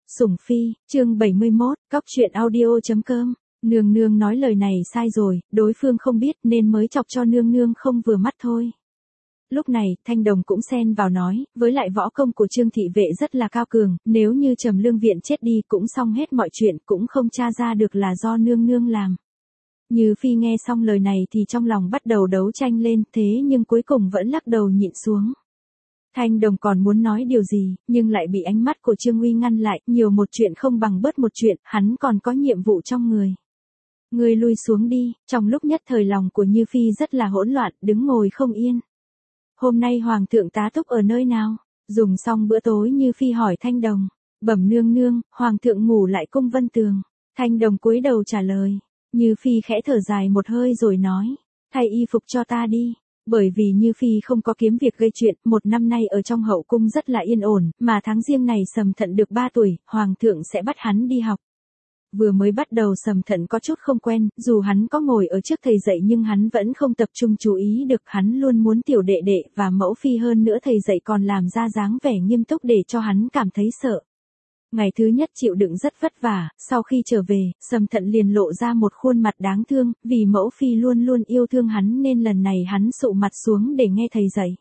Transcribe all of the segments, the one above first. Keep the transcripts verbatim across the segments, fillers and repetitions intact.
Sủng Phi, chương bảy mươi mốt, cóc truyện audio chấm com. Nương nương nói lời này sai rồi, đối phương không biết nên mới chọc cho nương nương không vừa mắt thôi. Lúc này, Thanh Đồng cũng xen vào nói, với lại võ công của Trương thị vệ rất là cao cường, nếu như Trầm Lương Viện chết đi cũng xong hết mọi chuyện, cũng không tra ra được là do nương nương làm. Như Phi nghe xong lời này thì trong lòng bắt đầu đấu tranh lên, thế nhưng cuối cùng vẫn lắc đầu nhịn xuống. Thanh Đồng còn muốn nói điều gì, nhưng lại bị ánh mắt của Trương Uy ngăn lại, nhiều một chuyện không bằng bớt một chuyện, hắn còn có nhiệm vụ trong người. Ngươi lui xuống đi, trong lúc nhất thời lòng của Như Phi rất là hỗn loạn, đứng ngồi không yên. Hôm nay Hoàng thượng tá túc ở nơi nào? Dùng xong bữa tối Như Phi hỏi Thanh Đồng. Bẩm nương nương, Hoàng thượng ngủ lại cung Vân Tường. Thanh Đồng cúi đầu trả lời. Như Phi khẽ thở dài một hơi rồi nói. Thay y phục cho ta đi. Bởi vì Như Phi không có kiếm việc gây chuyện, một năm nay ở trong hậu cung rất là yên ổn, mà tháng riêng này Sầm Thận được ba tuổi, Hoàng thượng sẽ bắt hắn đi học. Vừa mới bắt đầu Sầm Thận có chút không quen, dù hắn có ngồi ở trước thầy dạy nhưng hắn vẫn không tập trung chú ý được, hắn luôn muốn tiểu đệ đệ và mẫu phi, hơn nữa thầy dạy còn làm ra dáng vẻ nghiêm túc để cho hắn cảm thấy sợ. Ngày thứ nhất chịu đựng rất vất vả, sau khi trở về, Sầm Thận liền lộ ra một khuôn mặt đáng thương, vì mẫu phi luôn luôn yêu thương hắn nên lần này hắn sụ mặt xuống để nghe thầy dạy.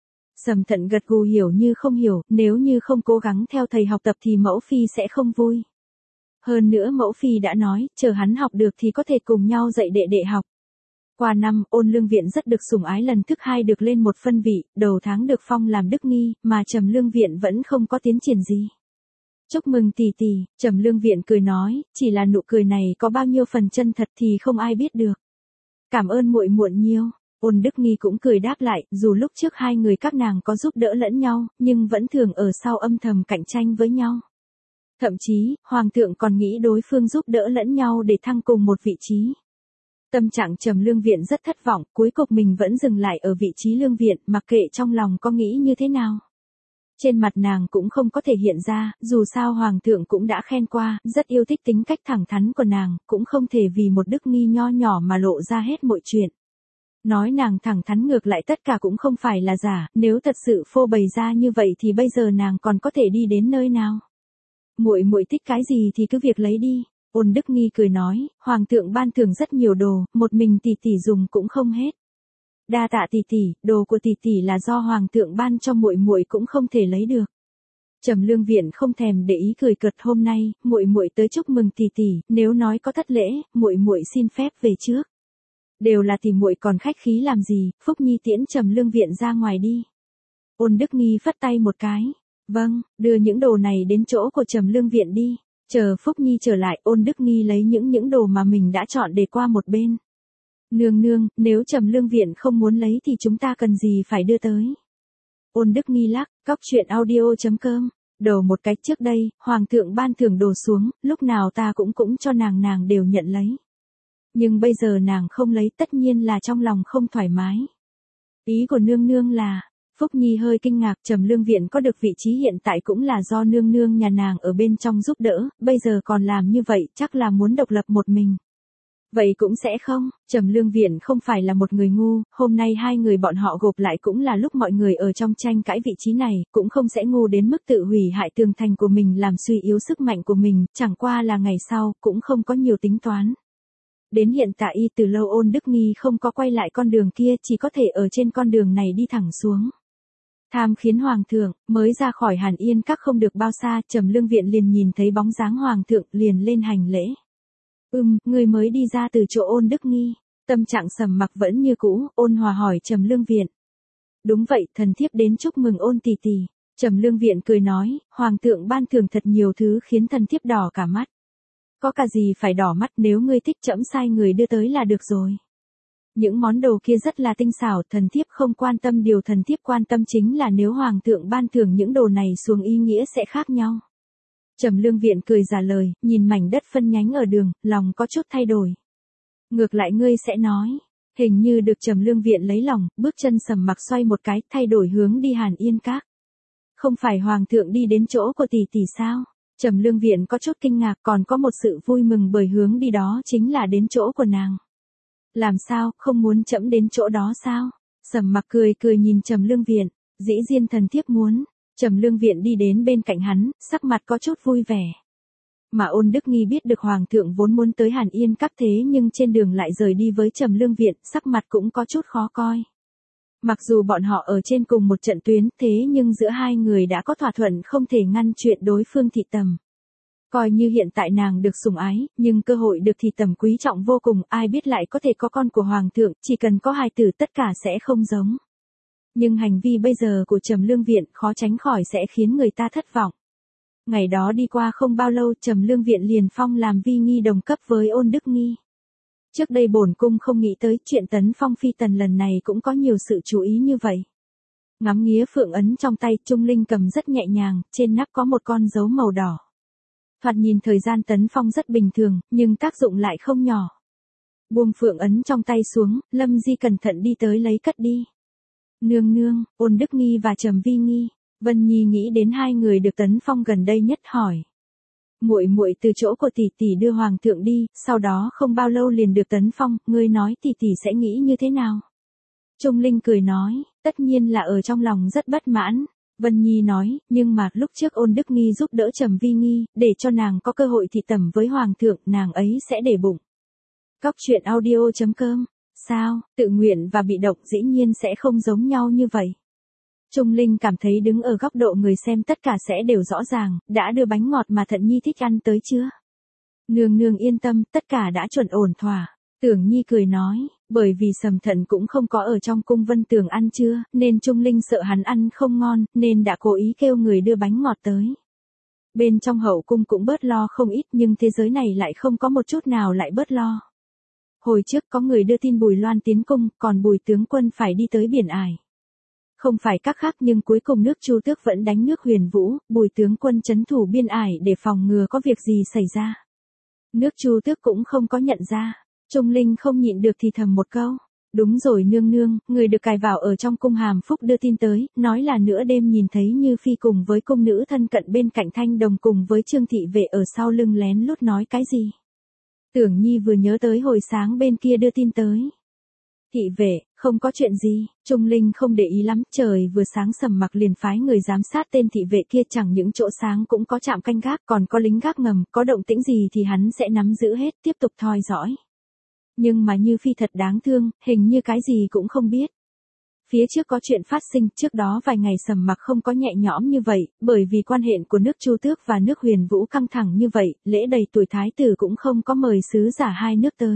Sầm Thận gật gù hiểu như không hiểu, nếu như không cố gắng theo thầy học tập thì mẫu phi sẽ không vui. Hơn nữa mẫu phi đã nói, chờ hắn học được thì có thể cùng nhau dạy đệ đệ học. Qua năm, Ôn Lương Viện rất được sủng ái, lần thứ hai được lên một phân vị, đầu tháng được phong làm đức nghi, mà Trầm Lương Viện vẫn không có tiến triển gì. Chúc mừng tỷ tỷ, Trầm Lương Viện cười nói, chỉ là nụ cười này có bao nhiêu phần chân thật thì không ai biết được. Cảm ơn muội muội nhiều. Ôn Đức Nghi cũng cười đáp lại, dù lúc trước hai người các nàng có giúp đỡ lẫn nhau, nhưng vẫn thường ở sau âm thầm cạnh tranh với nhau. Thậm chí, Hoàng thượng còn nghĩ đối phương giúp đỡ lẫn nhau để thăng cùng một vị trí. Tâm trạng Trầm Lương Viện rất thất vọng, cuối cùng mình vẫn dừng lại ở vị trí Lương Viện, mặc kệ trong lòng có nghĩ như thế nào. Trên mặt nàng cũng không có thể hiện ra, dù sao Hoàng thượng cũng đã khen qua, rất yêu thích tính cách thẳng thắn của nàng, cũng không thể vì một Đức Nghi nho nhỏ mà lộ ra hết mọi chuyện. Nói nàng thẳng thắn ngược lại tất cả cũng không phải là giả, nếu thật sự phô bày ra như vậy thì bây giờ nàng còn có thể đi đến nơi nào. Muội muội thích cái gì thì cứ việc lấy đi. Ôn Đức Nghi cười nói, Hoàng thượng ban thưởng rất nhiều đồ, một mình tỷ tỷ dùng cũng không hết. Đa tạ tỷ tỷ, đồ của tỷ tỷ là do Hoàng thượng ban cho muội muội cũng không thể lấy được. Trầm Lương Viện không thèm để ý cười cợt, hôm nay muội muội tới chúc mừng tỷ tỷ, nếu nói có thất lễ, muội muội xin phép về trước. Đều là tỷ muội còn khách khí làm gì, Phúc Nhi tiễn Trầm Lương Viện ra ngoài đi. Ôn Đức Nghi phất tay một cái. Vâng, đưa những đồ này đến chỗ của Trầm Lương Viện đi. Chờ Phúc Nhi trở lại, Ôn Đức Nghi lấy những những đồ mà mình đã chọn để qua một bên. Nương nương, nếu Trầm Lương Viện không muốn lấy thì chúng ta cần gì phải đưa tới. Ôn Đức Nghi lắc, cóc truyện audio chấm com. Đầu một cái, trước đây, Hoàng thượng ban thưởng đồ xuống, lúc nào ta cũng cũng cho nàng nàng đều nhận lấy. Nhưng bây giờ nàng không lấy, tất nhiên là trong lòng không thoải mái. Ý của nương nương là... Phúc Nhi hơi kinh ngạc, Trầm Lương Viện có được vị trí hiện tại cũng là do nương nương nhà nàng ở bên trong giúp đỡ, bây giờ còn làm như vậy chắc là muốn độc lập một mình. Vậy cũng sẽ không, Trầm Lương Viện không phải là một người ngu, hôm nay hai người bọn họ gộp lại cũng là lúc mọi người ở trong tranh cãi vị trí này, cũng không sẽ ngu đến mức tự hủy hại tường thành của mình làm suy yếu sức mạnh của mình, chẳng qua là ngày sau, cũng không có nhiều tính toán. Đến hiện tại y từ lâu Ôn Đức Nghi không có quay lại con đường kia, chỉ có thể ở trên con đường này đi thẳng xuống. Tham khiến Hoàng thượng, mới ra khỏi Hàn Yên Các không được bao xa, Trầm Lương Viện liền nhìn thấy bóng dáng Hoàng thượng, liền lên hành lễ. Ừm, người mới đi ra từ chỗ Ôn Đức Nghi. Tâm trạng Sầm Mặc vẫn như cũ, ôn hòa hỏi Trầm Lương Viện. Đúng vậy, thần thiếp đến chúc mừng Ôn tỷ tỷ. Trầm Lương Viện cười nói, Hoàng thượng ban thưởng thật nhiều thứ khiến thần thiếp đỏ cả mắt. Có cả gì phải đỏ mắt, nếu ngươi thích trẫm sai người đưa tới là được rồi. Những món đồ kia rất là tinh xảo, thần thiếp không quan tâm, điều thần thiếp quan tâm chính là nếu Hoàng thượng ban thưởng những đồ này xuống ý nghĩa sẽ khác nhau. Trầm Lương Viện cười giả lời, nhìn mảnh đất phân nhánh ở đường, lòng có chút thay đổi. Ngược lại ngươi sẽ nói, hình như được Trầm Lương Viện lấy lòng, bước chân Sầm Mặc xoay một cái, thay đổi hướng đi Hàn Yên Các. Không phải Hoàng thượng đi đến chỗ của tỷ tỷ sao? Trầm Lương Viện có chút kinh ngạc, còn có một sự vui mừng bởi hướng đi đó chính là đến chỗ của nàng. Làm sao, không muốn trẫm đến chỗ đó sao? Sầm Mặc cười cười nhìn Trầm Lương Viện, dĩ nhiên thần thiếp muốn. Trầm Lương Viện đi đến bên cạnh hắn, sắc mặt có chút vui vẻ. Mà Ôn Đức Nghi biết được Hoàng thượng vốn muốn tới Hàn Yên Các thế nhưng trên đường lại rời đi với Trầm Lương Viện, sắc mặt cũng có chút khó coi. Mặc dù bọn họ ở trên cùng một trận tuyến thế nhưng giữa hai người đã có thỏa thuận không thể ngăn chuyện đối phương thị tầm. Coi như hiện tại nàng được sủng ái, nhưng cơ hội được thị tầm quý trọng vô cùng, ai biết lại có thể có con của Hoàng thượng, chỉ cần có hài tử tất cả sẽ không giống. Nhưng hành vi bây giờ của Trầm Lương Viện khó tránh khỏi sẽ khiến người ta thất vọng. Ngày đó đi qua không bao lâu Trầm Lương Viện liền phong làm vi nghi đồng cấp với Ôn Đức Nghi. Trước đây bổn cung không nghĩ tới chuyện tấn phong phi tần lần này cũng có nhiều sự chú ý như vậy. Ngắm nghía phượng ấn trong tay Trung Linh cầm rất nhẹ nhàng, trên nắp có một con dấu màu đỏ. Thoạt nhìn thời gian tấn phong rất bình thường, nhưng tác dụng lại không nhỏ. Buông phượng ấn trong tay xuống, Lâm Di cẩn thận đi tới lấy cất đi. Nương nương, Ôn Đức Nghi và Trầm Vi Nghi, Vân Nhi nghĩ đến hai người được tấn phong gần đây nhất hỏi. Muội muội từ chỗ của tỷ tỷ đưa Hoàng thượng đi, sau đó không bao lâu liền được tấn phong, ngươi nói tỷ tỷ sẽ nghĩ như thế nào? Trung Linh cười nói, tất nhiên là ở trong lòng rất bất mãn. Vân Nhi nói, nhưng mà lúc trước Ôn Đức Nghi giúp đỡ Trầm Vi Nghi, để cho nàng có cơ hội thị tầm với Hoàng thượng, nàng ấy sẽ để bụng. Cóc truyện audio chấm com, sao, tự nguyện và bị động dĩ nhiên sẽ không giống nhau như vậy. Trung Linh cảm thấy đứng ở góc độ người xem tất cả sẽ đều rõ ràng, đã đưa bánh ngọt mà Thận Nhi thích ăn tới chưa? Nương nương yên tâm, tất cả đã chuẩn ổn thỏa. Tưởng Nhi cười nói, bởi vì Sầm Thận cũng không có ở trong cung Vân Tường ăn chưa, nên Trung Linh sợ hắn ăn không ngon, nên đã cố ý kêu người đưa bánh ngọt tới. Bên trong hậu cung cũng bớt lo không ít nhưng thế giới này lại không có một chút nào lại bớt lo. Hồi trước có người đưa tin Bùi Loan tiến cung, còn Bùi tướng quân phải đi tới Biển Ải. Không phải các khác nhưng cuối cùng nước Chu Tước vẫn đánh nước Huyền Vũ, Bùi tướng quân trấn thủ Biên Ải để phòng ngừa có việc gì xảy ra. Nước Chu Tước cũng không có nhận ra. Trung Linh không nhịn được thì thầm một câu. Đúng rồi nương nương, người được cài vào ở trong cung Hàm Phúc đưa tin tới, nói là nửa đêm nhìn thấy Như Phi cùng với cung nữ thân cận bên cạnh Thanh Đồng cùng với Trương Thị Vệ ở sau lưng lén lút nói cái gì. Tưởng Nhi vừa nhớ tới hồi sáng bên kia đưa tin tới. Thị Vệ, không có chuyện gì, Trung Linh không để ý lắm, trời vừa sáng Sầm Mặc liền phái người giám sát tên thị vệ kia, chẳng những chỗ sáng cũng có trạm canh gác, còn có lính gác ngầm, có động tĩnh gì thì hắn sẽ nắm giữ hết, tiếp tục theo dõi. Nhưng mà Như Phi thật đáng thương, hình như cái gì cũng không biết. Phía trước có chuyện phát sinh, trước đó vài ngày Sầm Mặc không có nhẹ nhõm như vậy, bởi vì quan hệ của nước Chu Tước và nước Huyền Vũ căng thẳng như vậy, lễ đầy tuổi thái tử cũng không có mời sứ giả hai nước tới.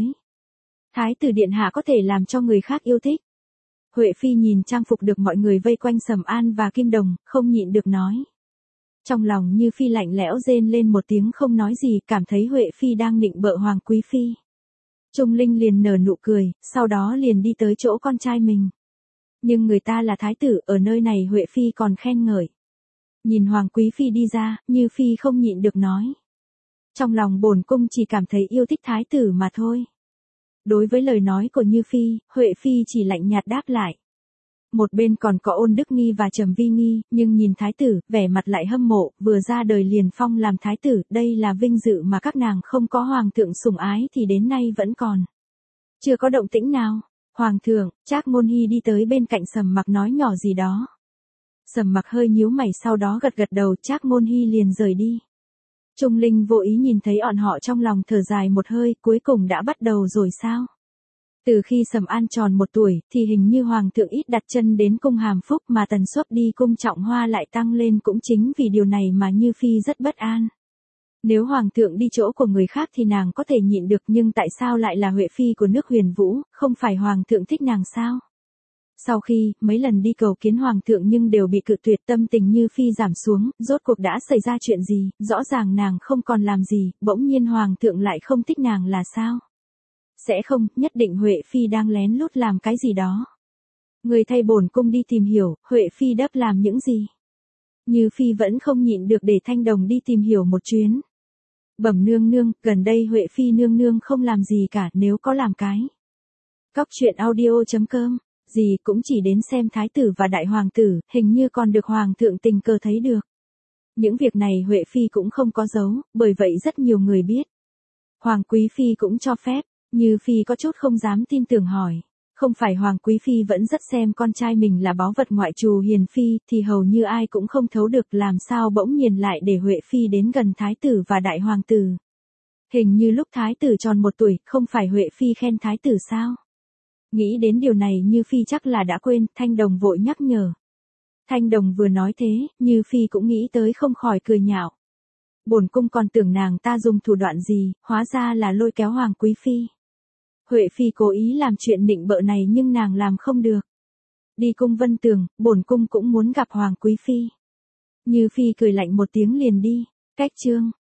Thái tử điện hạ có thể làm cho người khác yêu thích. Huệ Phi nhìn trang phục được mọi người vây quanh Sầm An và Kim Đồng, không nhịn được nói. Trong lòng Như Phi lạnh lẽo rên lên một tiếng không nói gì, cảm thấy Huệ Phi đang nịnh bợ Hoàng Quý Phi. Trung Linh liền nở nụ cười, sau đó liền đi tới chỗ con trai mình. Nhưng người ta là thái tử, ở nơi này Huệ Phi còn khen ngợi. Nhìn Hoàng Quý Phi đi ra, Như Phi không nhịn được nói. Trong lòng bổn cung chỉ cảm thấy yêu thích thái tử mà thôi. Đối với lời nói của Như Phi, Huệ Phi chỉ lạnh nhạt đáp lại. Một bên còn có Ôn Đức Nghi và Trầm Vi Nghi, nhưng nhìn thái tử, vẻ mặt lại hâm mộ, vừa ra đời liền phong làm thái tử, đây là vinh dự mà các nàng không có hoàng thượng sủng ái thì đến nay vẫn còn. Chưa có động tĩnh nào. Hoàng thượng, Trác Môn Hy đi tới bên cạnh Sầm Mặc nói nhỏ gì đó. Sầm Mặc hơi nhíu mày sau đó gật gật đầu, Trác Môn Hy liền rời đi. Trung Linh vô ý nhìn thấy bọn họ trong lòng thở dài một hơi, cuối cùng đã bắt đầu rồi sao? Từ khi Sầm An tròn một tuổi, thì hình như Hoàng thượng ít đặt chân đến cung Hàm Phúc mà tần suất đi cung Trọng Hoa lại tăng lên, cũng chính vì điều này mà Như Phi rất bất an. Nếu Hoàng thượng đi chỗ của người khác thì nàng có thể nhịn được, nhưng tại sao lại là Huệ Phi của nước Huyền Vũ, không phải Hoàng thượng thích nàng sao? Sau khi, mấy lần đi cầu kiến Hoàng thượng nhưng đều bị cự tuyệt, tâm tình Như Phi giảm xuống, rốt cuộc đã xảy ra chuyện gì, rõ ràng nàng không còn làm gì, bỗng nhiên Hoàng thượng lại không thích nàng là sao? Sẽ không, nhất định Huệ Phi đang lén lút làm cái gì đó. Người thay bổn cung đi tìm hiểu, Huệ Phi đáp làm những gì? Như Phi vẫn không nhịn được để Thanh Đồng đi tìm hiểu một chuyến. Bẩm nương nương, gần đây Huệ Phi nương nương không làm gì cả, nếu có làm cái. Cóc truyện audio chấm com, gì cũng chỉ đến xem thái tử và đại hoàng tử, hình như còn được Hoàng thượng tình cờ thấy được. Những việc này Huệ Phi cũng không có giấu, bởi vậy rất nhiều người biết. Hoàng Quý Phi cũng cho phép. Như Phi có chút không dám tin tưởng hỏi. Không phải Hoàng Quý Phi vẫn rất xem con trai mình là báu vật ngoại trù hiền phi, thì hầu như ai cũng không thấu được làm sao bỗng nhiên lại để Huệ Phi đến gần Thái tử và Đại Hoàng tử. Hình như lúc Thái tử tròn một tuổi, không phải Huệ Phi khen Thái tử sao? Nghĩ đến điều này Như Phi chắc là đã quên, Thanh Đồng vội nhắc nhở. Thanh Đồng vừa nói thế, Như Phi cũng nghĩ tới không khỏi cười nhạo. Bổn cung còn tưởng nàng ta dùng thủ đoạn gì, hóa ra là lôi kéo Hoàng Quý Phi. Huệ Phi cố ý làm chuyện nịnh bợ này nhưng nàng làm không được. Đi cung Vân Tường, bổn cung cũng muốn gặp Hoàng Quý Phi. Như Phi cười lạnh một tiếng liền đi. Cách chương